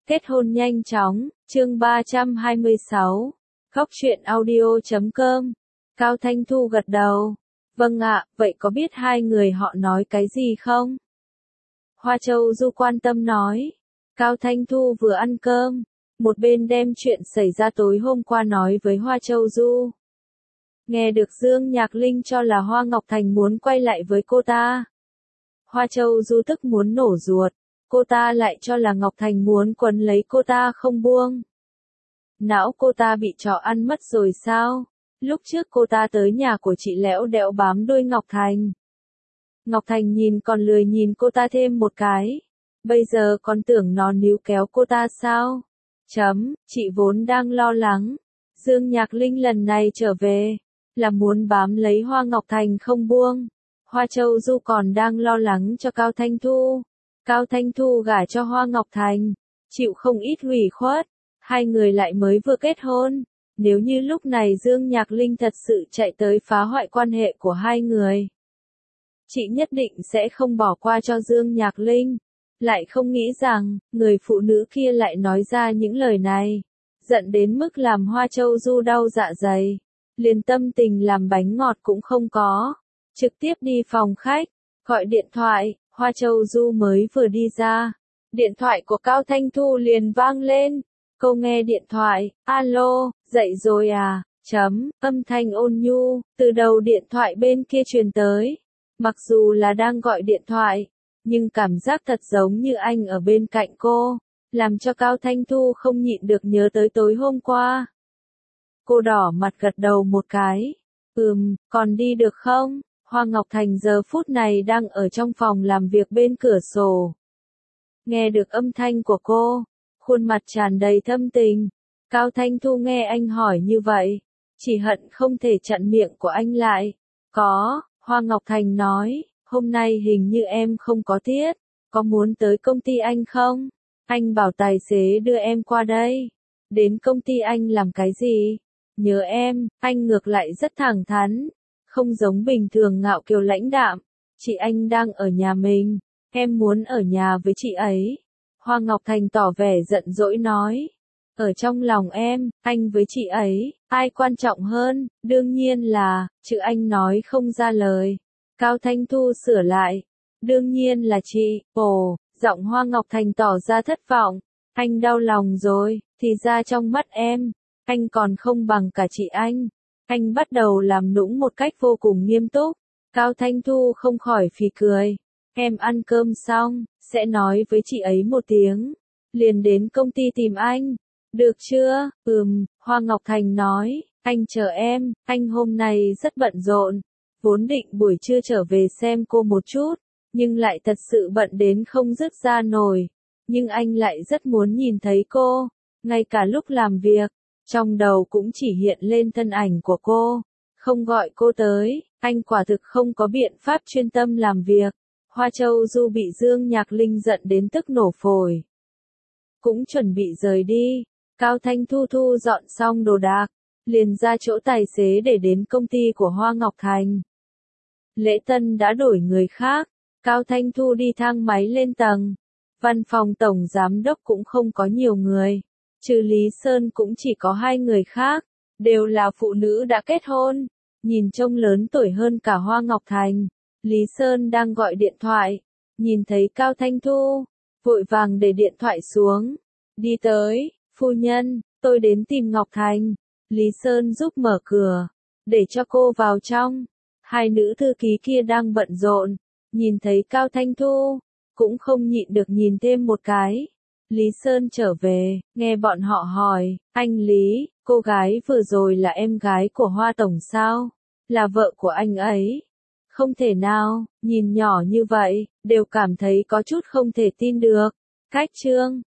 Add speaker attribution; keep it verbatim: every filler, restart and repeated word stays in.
Speaker 1: Kết hôn nhanh chóng, chương ba trăm hai mươi sáu. Khóc chuyện audio chấm com. Cao Thanh Thu gật đầu. Vâng ạ, vậy có biết hai người họ nói cái gì không? Hoa Châu Du quan tâm nói. Cao Thanh Thu vừa ăn cơm, một bên đem chuyện xảy ra tối hôm qua nói với Hoa Châu Du. Nghe được Dương Nhạc Linh cho là Hoa Ngọc Thành muốn quay lại với cô ta. Hoa Châu Du tức muốn nổ ruột, cô ta lại cho là Ngọc Thành muốn quấn lấy cô ta không buông. Não cô ta bị chó ăn mất rồi sao? Lúc trước cô ta tới nhà của chị lẽo đẽo bám đuôi Ngọc Thành. Ngọc Thành nhìn còn lười nhìn cô ta thêm một cái. Bây giờ còn tưởng nó níu kéo cô ta sao? Chấm, chị vốn đang lo lắng. Dương Nhạc Linh lần này trở về, là muốn bám lấy Hoa Ngọc Thành không buông. Hoa Châu Du còn đang lo lắng cho Cao Thanh Thu. Cao Thanh Thu gả cho Hoa Ngọc Thành, chịu không ít ủy khuất. Hai người lại mới vừa kết hôn. Nếu như lúc này Dương Nhạc Linh thật sự chạy tới phá hoại quan hệ của hai người, chị nhất định sẽ không bỏ qua cho Dương Nhạc Linh. Lại không nghĩ rằng, người phụ nữ kia lại nói ra những lời này, giận đến mức làm Hoa Châu Du đau dạ dày. Liền tâm tình làm bánh ngọt cũng không có. Trực tiếp đi phòng khách, gọi điện thoại, Hoa Châu Du mới vừa đi ra. Điện thoại của Cao Thanh Thu liền vang lên. Cô nghe điện thoại, alo, dậy rồi à, chấm, âm thanh ôn nhu, từ đầu điện thoại bên kia truyền tới. Mặc dù là đang gọi điện thoại, nhưng cảm giác thật giống như anh ở bên cạnh cô, làm cho Cao Thanh Thu không nhịn được nhớ tới tối hôm qua. Cô đỏ mặt gật đầu một cái, ừm, còn đi được không? Hoa Ngọc Thành giờ phút này đang ở trong phòng làm việc bên cửa sổ. Nghe được âm thanh của cô, khuôn mặt tràn đầy thâm tình. Cao Thanh Thu nghe anh hỏi như vậy, chỉ hận không thể chặn miệng của anh lại. Có, Hoa Ngọc Thành nói, hôm nay hình như em không có tiết, có muốn tới công ty anh không? Anh bảo tài xế đưa em qua đây. Đến công ty anh làm cái gì? Nhớ em, anh ngược lại rất thẳng thắn, không giống bình thường ngạo kiều lãnh đạm. Chị anh đang ở nhà mình, em muốn ở nhà với chị ấy. Hoa Ngọc Thành tỏ vẻ giận dỗi nói. Ở trong lòng em, anh với chị ấy, ai quan trọng hơn? Đương nhiên là, chữ anh nói không ra lời. Cao Thanh Thu sửa lại. Đương nhiên là chị. Ồ, giọng Hoa Ngọc Thành tỏ ra thất vọng. Anh đau lòng rồi, thì ra trong mắt em, anh còn không bằng cả chị anh. Anh bắt đầu làm nũng một cách vô cùng nghiêm túc. Cao Thanh Thu không khỏi phì cười. Em ăn cơm xong, sẽ nói với chị ấy một tiếng. Liền đến công ty tìm anh. Được chưa? Ừm, Hoa Ngọc Thành nói. Anh chờ em, anh hôm nay rất bận rộn. Vốn định buổi trưa trở về xem cô một chút, nhưng lại thật sự bận đến không dứt ra nổi. Nhưng anh lại rất muốn nhìn thấy cô. Ngay cả lúc làm việc, trong đầu cũng chỉ hiện lên thân ảnh của cô. Không gọi cô tới, anh quả thực không có biện pháp chuyên tâm làm việc. Hoa Châu Du bị Dương Nhạc Linh giận đến tức nổ phổi. Cũng chuẩn bị rời đi. Cao Thanh Thu thu dọn xong đồ đạc, liền ra chỗ tài xế để đến công ty của Hoa Ngọc Thành. Lễ tân đã đổi người khác. Cao Thanh Thu đi thang máy lên tầng. Văn phòng tổng giám đốc cũng không có nhiều người. Trừ Lý Sơn cũng chỉ có hai người khác. Đều là phụ nữ đã kết hôn. Nhìn trông lớn tuổi hơn cả Hoa Ngọc Thành. Lý Sơn đang gọi điện thoại. Nhìn thấy Cao Thanh Thu, vội vàng để điện thoại xuống. Đi tới, phu nhân, tôi đến tìm Ngọc Thành. Lý Sơn giúp mở cửa, để cho cô vào trong. Hai nữ thư ký kia đang bận rộn. Nhìn thấy Cao Thanh Thu, cũng không nhịn được nhìn thêm một cái. Lý Sơn trở về, nghe bọn họ hỏi, anh Lý, cô gái vừa rồi là em gái của Hoa Tổng sao? Là vợ của anh ấy? Không thể nào, nhìn nhỏ như vậy, đều cảm thấy có chút không thể tin được. Cách trương,